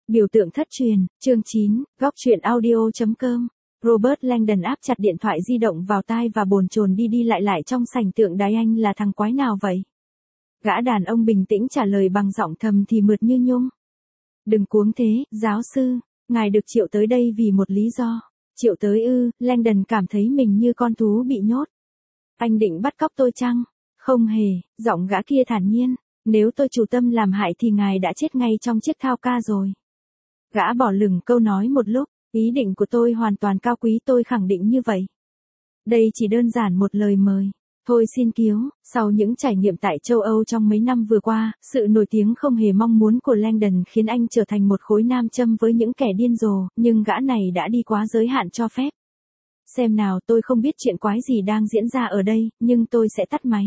Biểu tượng thất truyền, chương 9, góc truyện audio.com. Robert Langdon áp chặt điện thoại di động vào tai và bồn chồn đi đi lại trong sảnh tượng đài. Anh là thằng quái nào vậy? Gã đàn ông bình tĩnh trả lời bằng giọng thầm thì mượt như nhung. Đừng cuống thế, giáo sư, ngài được triệu tới đây vì một lý do. Triệu tới ư? Langdon cảm thấy mình như con thú bị nhốt. Anh định bắt cóc tôi chăng? Không hề, giọng gã kia thản nhiên. Nếu tôi chủ tâm làm hại thì ngài đã chết ngay trong chiếc thao ca rồi. Gã bỏ lửng câu nói một lúc, ý định của tôi hoàn toàn cao quý, tôi khẳng định như vậy. Đây chỉ đơn giản một lời mời. Thôi xin cứu, sau những trải nghiệm tại châu Âu trong mấy năm vừa qua, sự nổi tiếng không hề mong muốn của Langdon khiến anh trở thành một khối nam châm với những kẻ điên rồ, nhưng gã này đã đi quá giới hạn cho phép. Xem nào, tôi không biết chuyện quái gì đang diễn ra ở đây, nhưng tôi sẽ tắt máy.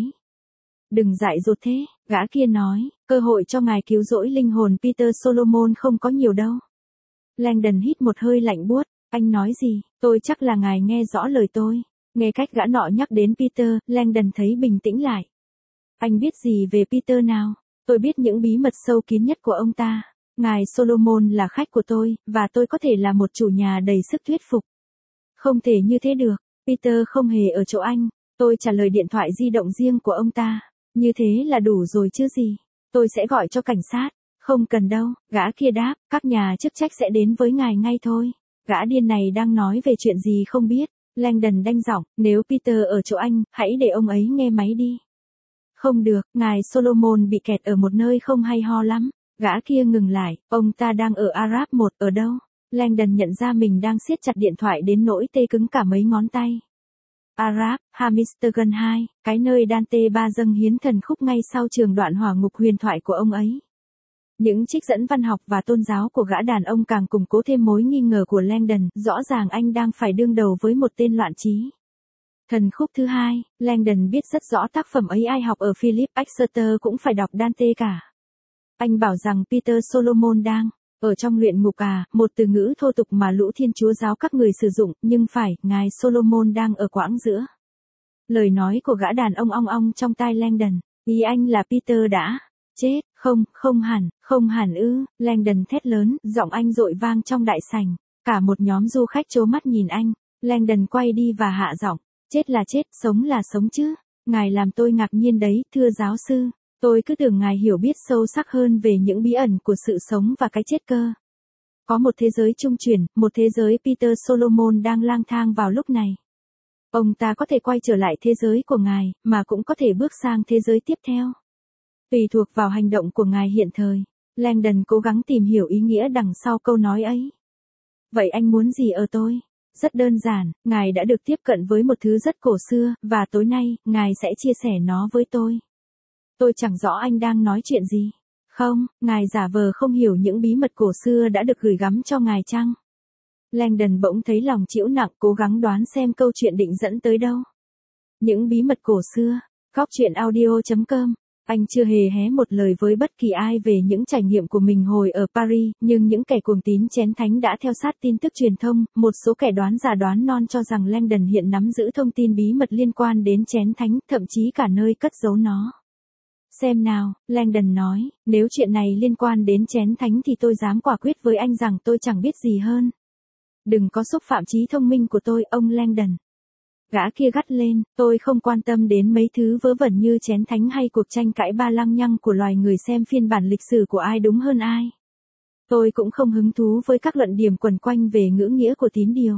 Đừng dại dột thế, gã kia nói, cơ hội cho ngài cứu rỗi linh hồn Peter Solomon không có nhiều đâu. Langdon hít một hơi lạnh buốt, anh nói gì, tôi chắc là ngài nghe rõ lời tôi. Nghe cách gã nọ nhắc đến Peter, Langdon thấy bình tĩnh lại. Anh biết gì về Peter nào? Tôi biết những bí mật sâu kín nhất của ông ta. Ngài Solomon là khách của tôi, và tôi có thể là một chủ nhà đầy sức thuyết phục. Không thể như thế được, Peter không hề ở chỗ anh. Tôi trả lời điện thoại di động riêng của ông ta. Như thế là đủ rồi chứ gì. Tôi sẽ gọi cho cảnh sát. Không cần đâu, gã kia đáp, các nhà chức trách sẽ đến với ngài ngay thôi. Gã điên này đang nói về chuyện gì không biết. Langdon đanh giọng, nếu Peter ở chỗ anh, hãy để ông ấy nghe máy đi. Không được, ngài Solomon bị kẹt ở một nơi không hay ho lắm. Gã kia ngừng lại, ông ta đang ở Arab 1 ở đâu? Langdon nhận ra mình đang siết chặt điện thoại đến nỗi tê cứng cả mấy ngón tay. Arab, Hamistergan 2, cái nơi Dante Ba dâng hiến thần khúc ngay sau trường đoạn hỏa ngục huyền thoại của ông ấy. Những trích dẫn văn học và tôn giáo của gã đàn ông càng củng cố thêm mối nghi ngờ của Langdon, rõ ràng anh đang phải đương đầu với một tên loạn trí. Thần khúc thứ hai, Langdon biết rất rõ tác phẩm ấy ai học ở Philip Exeter cũng phải đọc Dante cả. Anh bảo rằng Peter Solomon đang ở trong luyện ngục à, một từ ngữ thô tục mà lũ thiên chúa giáo các người sử dụng, nhưng phải, ngài Solomon đang ở quãng giữa. Lời nói của gã đàn ông ong ong trong tai Langdon, ý anh là Peter đã chết, không hẳn ư, Langdon thét lớn, giọng anh dội vang trong đại sảnh, cả một nhóm du khách trố mắt nhìn anh. Langdon quay đi và hạ giọng, chết là chết, sống là sống chứ, ngài làm tôi ngạc nhiên đấy, thưa giáo sư. Tôi cứ tưởng ngài hiểu biết sâu sắc hơn về những bí ẩn của sự sống và cái chết cơ. Có một thế giới trung chuyển, một thế giới Peter Solomon đang lang thang vào lúc này. Ông ta có thể quay trở lại thế giới của ngài, mà cũng có thể bước sang thế giới tiếp theo. Tùy thuộc vào hành động của ngài hiện thời. Langdon cố gắng tìm hiểu ý nghĩa đằng sau câu nói ấy. Vậy anh muốn gì ở tôi? Rất đơn giản, ngài đã được tiếp cận với một thứ rất cổ xưa, và tối nay, ngài sẽ chia sẻ nó với tôi. Tôi chẳng rõ anh đang nói chuyện gì. Không, ngài giả vờ không hiểu những bí mật cổ xưa đã được gửi gắm cho ngài chăng? Langdon bỗng thấy lòng trĩu nặng, cố gắng đoán xem câu chuyện định dẫn tới đâu. Những bí mật cổ xưa. Góc truyện audio.com. Anh chưa hề hé một lời với bất kỳ ai về những trải nghiệm của mình hồi ở Paris, nhưng những kẻ cuồng tín chén thánh đã theo sát tin tức truyền thông, một số kẻ đoán già đoán non cho rằng Langdon hiện nắm giữ thông tin bí mật liên quan đến chén thánh, thậm chí cả nơi cất giấu nó. Xem nào, Langdon nói, nếu chuyện này liên quan đến chén thánh thì tôi dám quả quyết với anh rằng tôi chẳng biết gì hơn. Đừng có xúc phạm trí thông minh của tôi, ông Langdon. Gã kia gắt lên, tôi không quan tâm đến mấy thứ vớ vẩn như chén thánh hay cuộc tranh cãi ba lăng nhăng của loài người xem phiên bản lịch sử của ai đúng hơn ai. Tôi cũng không hứng thú với các luận điểm quẩn quanh về ngữ nghĩa của tín điều.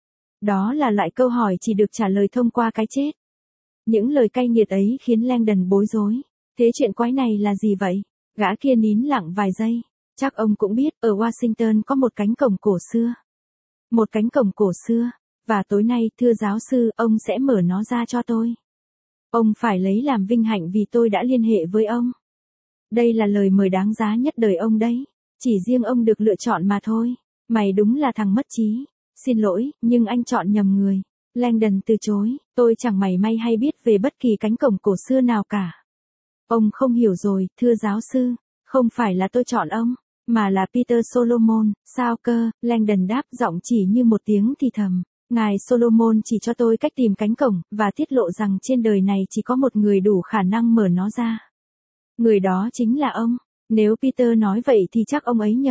Đó là loại câu hỏi chỉ được trả lời thông qua cái chết. Những lời cay nghiệt ấy khiến Langdon bối rối. Thế chuyện quái này là gì vậy? Gã kia nín lặng vài giây. Chắc ông cũng biết, ở Washington có một cánh cổng cổ xưa. Một cánh cổng cổ xưa. Và tối nay, thưa giáo sư, ông sẽ mở nó ra cho tôi. Ông phải lấy làm vinh hạnh vì tôi đã liên hệ với ông. Đây là lời mời đáng giá nhất đời ông đấy. Chỉ riêng ông được lựa chọn mà thôi. Mày đúng là thằng mất trí. Xin lỗi, nhưng anh chọn nhầm người. Langdon từ chối, tôi chẳng mảy may hay biết về bất kỳ cánh cổng cổ xưa nào cả. Ông không hiểu rồi, thưa giáo sư. Không phải là tôi chọn ông, mà là Peter Solomon. Sao cơ? Langdon đáp, giọng chỉ như một tiếng thì thầm. Ngài Solomon chỉ cho tôi cách tìm cánh cổng, và tiết lộ rằng trên đời này chỉ có một người đủ khả năng mở nó ra. Người đó chính là ông. Nếu Peter nói vậy thì chắc ông ấy nhầm.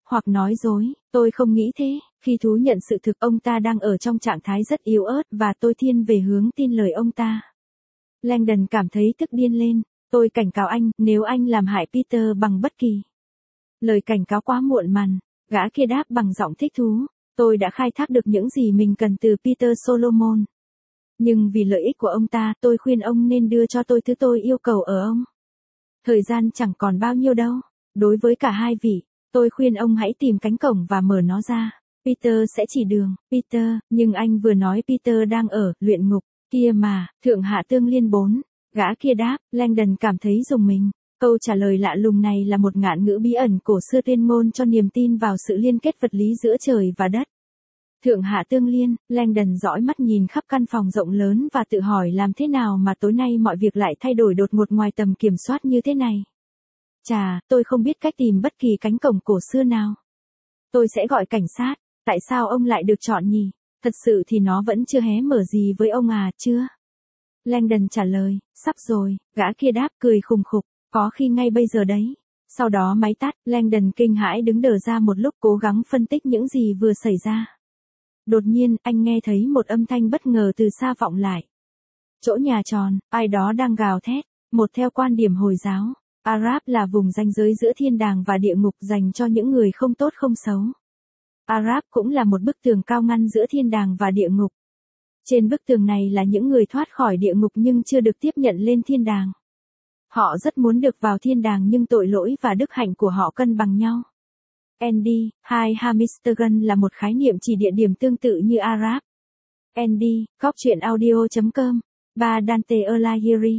hoặc nói dối, tôi không nghĩ thế. Khi thú nhận sự thực ông ta đang ở trong trạng thái rất yếu ớt và tôi thiên về hướng tin lời ông ta. Langdon cảm thấy tức điên lên. Tôi cảnh cáo anh, nếu anh làm hại Peter bằng bất kỳ. Lời cảnh cáo quá muộn màn, gã kia đáp bằng giọng thích thú. Tôi đã khai thác được những gì mình cần từ Peter Solomon. Nhưng vì lợi ích của ông ta, tôi khuyên ông nên đưa cho tôi thứ tôi yêu cầu ở ông. Thời gian chẳng còn bao nhiêu đâu. Đối với cả hai vị, tôi khuyên ông hãy tìm cánh cổng và mở nó ra. Peter sẽ chỉ đường. Peter, nhưng anh vừa nói Peter đang ở luyện ngục. Kia mà, Thượng Hạ Tương Liên 4. Gã kia đáp, Langdon cảm thấy rùng mình. Câu trả lời lạ lùng này là một ngạn ngữ bí ẩn cổ xưa tuyên ngôn cho niềm tin vào sự liên kết vật lý giữa trời và đất. Thượng Hạ Tương Liên, Langdon dõi mắt nhìn khắp căn phòng rộng lớn và tự hỏi làm thế nào mà tối nay mọi việc lại thay đổi đột ngột ngoài tầm kiểm soát như thế này. Chà, tôi không biết cách tìm bất kỳ cánh cổng cổ xưa nào. Tôi sẽ gọi cảnh sát. Tại sao ông lại được chọn nhỉ? Thật sự thì nó vẫn chưa hé mở gì với ông à, chưa? Langdon trả lời, sắp rồi. Gã kia đáp cười khùng khục, có khi ngay bây giờ đấy. Sau đó máy tắt, Langdon kinh hãi đứng đờ ra một lúc cố gắng phân tích những gì vừa xảy ra. Đột nhiên, anh nghe thấy một âm thanh bất ngờ từ xa vọng lại. Chỗ nhà tròn, ai đó đang gào thét. Một theo quan điểm Hồi giáo, Arab là vùng ranh giới giữa thiên đàng và địa ngục dành cho những người không tốt không xấu. Arab cũng là một bức tường cao ngăn giữa thiên đàng và địa ngục. Trên bức tường này là những người thoát khỏi địa ngục nhưng chưa được tiếp nhận lên thiên đàng. Họ rất muốn được vào thiên đàng nhưng tội lỗi và đức hạnh của họ cân bằng nhau. Andy, hai Hamistergan là một khái niệm chỉ địa điểm tương tự như Arab. Andy, góc truyện audio.com. 3 Dante Alighieri,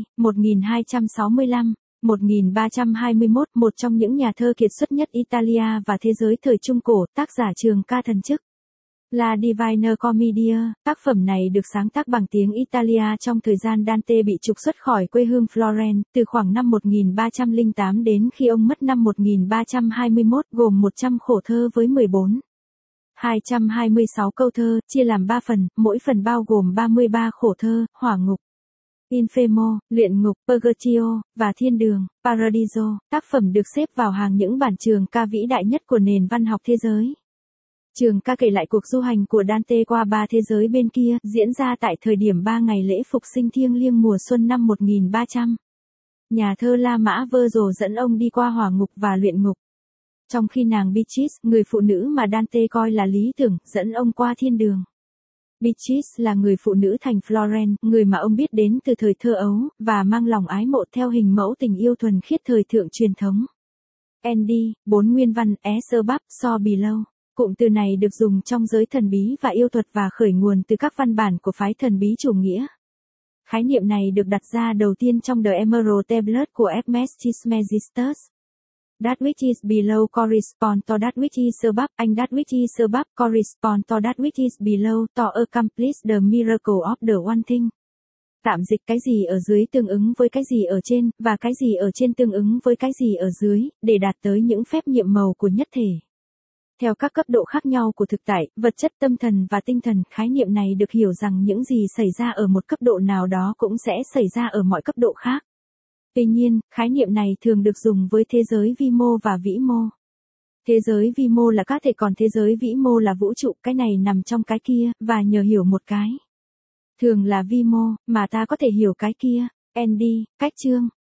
1265-1321, một trong những nhà thơ kiệt xuất nhất Italia và thế giới thời Trung Cổ, tác giả Trường ca thần chức. La Divina Commedia, tác phẩm này được sáng tác bằng tiếng Italia trong thời gian Dante bị trục xuất khỏi quê hương Florence, từ khoảng năm 1308 đến khi ông mất năm 1321, gồm 100 khổ thơ với 226 câu thơ, chia làm 3 phần, mỗi phần bao gồm 33 khổ thơ, hỏa ngục, Infemo, luyện ngục, Purgatio, và thiên đường, Paradiso. Tác phẩm được xếp vào hàng những bản trường ca vĩ đại nhất của nền văn học thế giới. Trường ca kể lại cuộc du hành của Dante qua 3 thế giới bên kia, diễn ra tại thời điểm 3 ngày lễ phục sinh thiêng liêng mùa xuân năm 1300. Nhà thơ La Mã Virgil dẫn ông đi qua hỏa ngục và luyện ngục. Trong khi nàng Beatrice, người phụ nữ mà Dante coi là lý tưởng, dẫn ông qua thiên đường. Beatrice là người phụ nữ thành Florence, người mà ông biết đến từ thời thơ ấu, và mang lòng ái mộ theo hình mẫu tình yêu thuần khiết thời thượng truyền thống. Andy, 4 nguyên văn, Aesop, so below. Cụm từ này được dùng trong giới thần bí và yêu thuật và khởi nguồn từ các văn bản của phái thần bí chủ nghĩa. Khái niệm này được đặt ra đầu tiên trong The Emerald Tablet của Hermes Trismegistus. That which is below corresponds to that which is above, and that which is above corresponds to that which is below, to accomplish the miracle of the one thing. Tạm dịch cái gì ở dưới tương ứng với cái gì ở trên, và cái gì ở trên tương ứng với cái gì ở dưới, để đạt tới những phép nhiệm màu của nhất thể. Theo các cấp độ khác nhau của thực tại, vật chất, tâm thần và tinh thần, khái niệm này được hiểu rằng những gì xảy ra ở một cấp độ nào đó cũng sẽ xảy ra ở mọi cấp độ khác. Tuy nhiên, khái niệm này thường được dùng với thế giới vi mô và vĩ mô. Thế giới vi mô là các thể còn thế giới vĩ mô là vũ trụ, cái này nằm trong cái kia, và nhờ hiểu một cái. Thường là vi mô, mà ta có thể hiểu cái kia. Andy, cách chương.